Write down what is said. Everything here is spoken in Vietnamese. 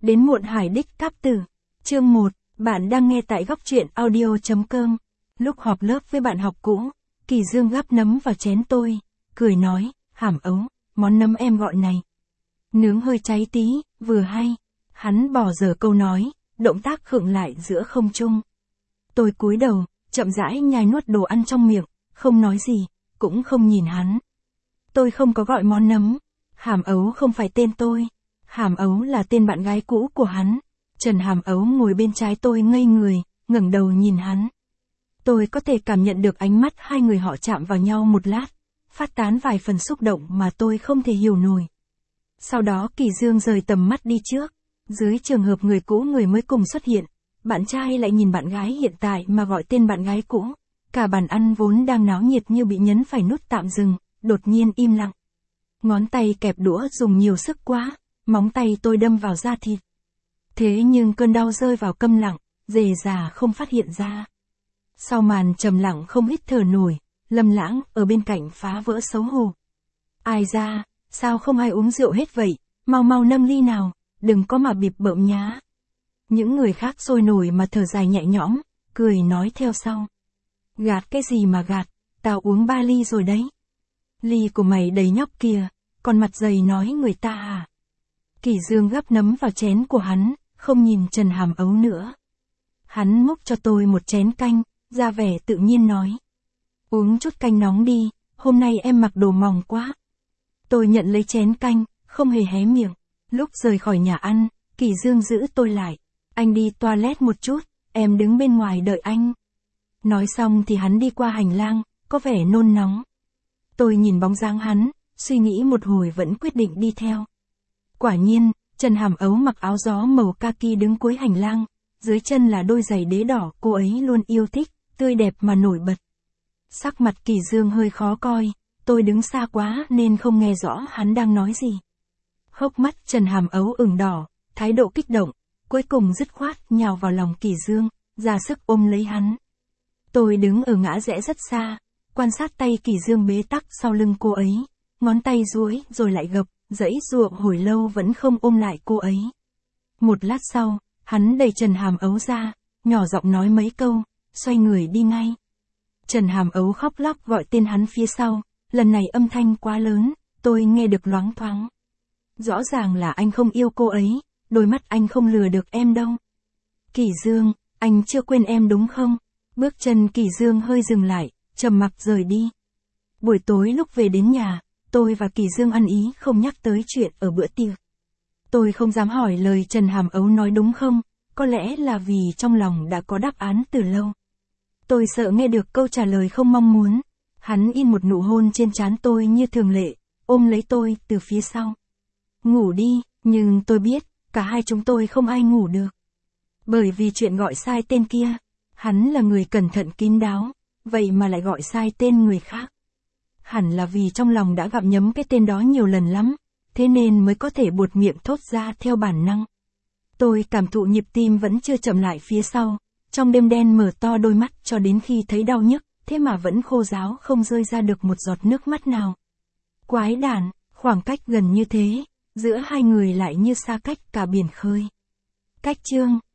Đến muộn hải đích cáp tử. Chương 1, bạn đang nghe tại góc truyện audio.com. Lúc họp lớp với bạn học cũ, Kỳ Dương gắp nấm vào chén tôi, cười nói, Hàm Ấu, món nấm em gọi này. Nướng hơi cháy tí, vừa hay. Hắn bỏ dở câu nói, động tác khựng lại giữa không trung. Tôi cúi đầu, chậm rãi nhai nuốt đồ ăn trong miệng, không nói gì, cũng không nhìn hắn. Tôi không có gọi món nấm. Hàm Ấu không phải tên tôi. Hàm Ấu là tên bạn gái cũ của hắn. Trần Hàm Ấu ngồi bên trái tôi ngây người, ngẩng đầu nhìn hắn. Tôi có thể cảm nhận được ánh mắt hai người họ chạm vào nhau một lát, phát tán vài phần xúc động mà tôi không thể hiểu nổi. Sau đó Kỳ Dương rời tầm mắt đi trước. Dưới trường hợp người cũ người mới cùng xuất hiện, bạn trai lại nhìn bạn gái hiện tại mà gọi tên bạn gái cũ. Cả bàn ăn vốn đang náo nhiệt như bị nhấn phải nút tạm dừng, đột nhiên im lặng. Ngón tay kẹp đũa dùng nhiều sức quá, móng tay tôi đâm vào da thịt. Thế nhưng cơn đau rơi vào câm lặng, dề già không phát hiện ra. Sau màn trầm lặng không hít thở nổi, Lâm Lãng ở bên cạnh phá vỡ xấu hổ. Ai ra, sao không ai uống rượu hết vậy, mau mau nâng ly nào, đừng có mà bịp bợm nhá. Những người khác sôi nổi mà thở dài nhẹ nhõm, cười nói theo sau. Gạt cái gì mà gạt, tao uống 3 ly rồi đấy. Ly của mày đầy nhóc kìa, còn mặt dày nói người ta à. Kỳ Dương gắp nấm vào chén của hắn, không nhìn Trần Hàm Ấu nữa. Hắn múc cho tôi một chén canh, ra vẻ tự nhiên nói. Uống chút canh nóng đi, hôm nay em mặc đồ mỏng quá. Tôi nhận lấy chén canh, không hề hé miệng. Lúc rời khỏi nhà ăn, Kỳ Dương giữ tôi lại. Anh đi toilet một chút, em đứng bên ngoài đợi anh. Nói xong thì hắn đi qua hành lang, có vẻ nôn nóng. Tôi nhìn bóng dáng hắn, suy nghĩ một hồi vẫn quyết định đi theo. Quả nhiên, Trần Hàm Ấu mặc áo gió màu kaki đứng cuối hành lang, dưới chân là đôi giày đế đỏ cô ấy luôn yêu thích, tươi đẹp mà nổi bật. Sắc mặt Kỳ Dương hơi khó coi, tôi đứng xa quá nên không nghe rõ hắn đang nói gì. Hốc mắt Trần Hàm Ấu ửng đỏ, thái độ kích động, cuối cùng dứt khoát nhào vào lòng Kỳ Dương, ra sức ôm lấy hắn. Tôi đứng ở ngã rẽ rất xa, quan sát tay Kỳ Dương bế tắc sau lưng cô ấy, ngón tay duỗi rồi lại gập, giãy giụa hồi lâu vẫn không ôm lại cô ấy. Một lát sau, hắn đẩy Trần Hàm Ấu ra, nhỏ giọng nói mấy câu, xoay người đi ngay. Trần Hàm Ấu khóc lóc gọi tên hắn phía sau, lần này âm thanh quá lớn, tôi nghe được loáng thoáng. Rõ ràng là anh không yêu cô ấy, đôi mắt anh không lừa được em đâu. Kỳ Dương, anh chưa quên em đúng không? Bước chân Kỳ Dương hơi dừng lại, trầm mặc rời đi. Buổi tối lúc về đến nhà, tôi và Kỳ Dương ăn ý không nhắc tới chuyện ở bữa tiệc. Tôi không dám hỏi lời Trần Hàm Ấu nói đúng không, có lẽ là vì trong lòng đã có đáp án từ lâu. Tôi sợ nghe được câu trả lời không mong muốn. Hắn in một nụ hôn trên trán tôi như thường lệ, ôm lấy tôi từ phía sau. Ngủ đi, nhưng tôi biết, cả hai chúng tôi không ai ngủ được. Bởi vì chuyện gọi sai tên kia, hắn là người cẩn thận kín đáo, vậy mà lại gọi sai tên người khác. Hẳn là vì trong lòng đã gặm nhấm cái tên đó nhiều lần lắm, thế nên mới có thể buột miệng thốt ra theo bản năng. Tôi cảm thụ nhịp tim vẫn chưa chậm lại phía sau, trong đêm đen mở to đôi mắt cho đến khi thấy đau nhức, thế mà vẫn khô ráo không rơi ra được một giọt nước mắt nào. Quái đản, khoảng cách gần như thế, giữa hai người lại như xa cách cả biển khơi. Cách chương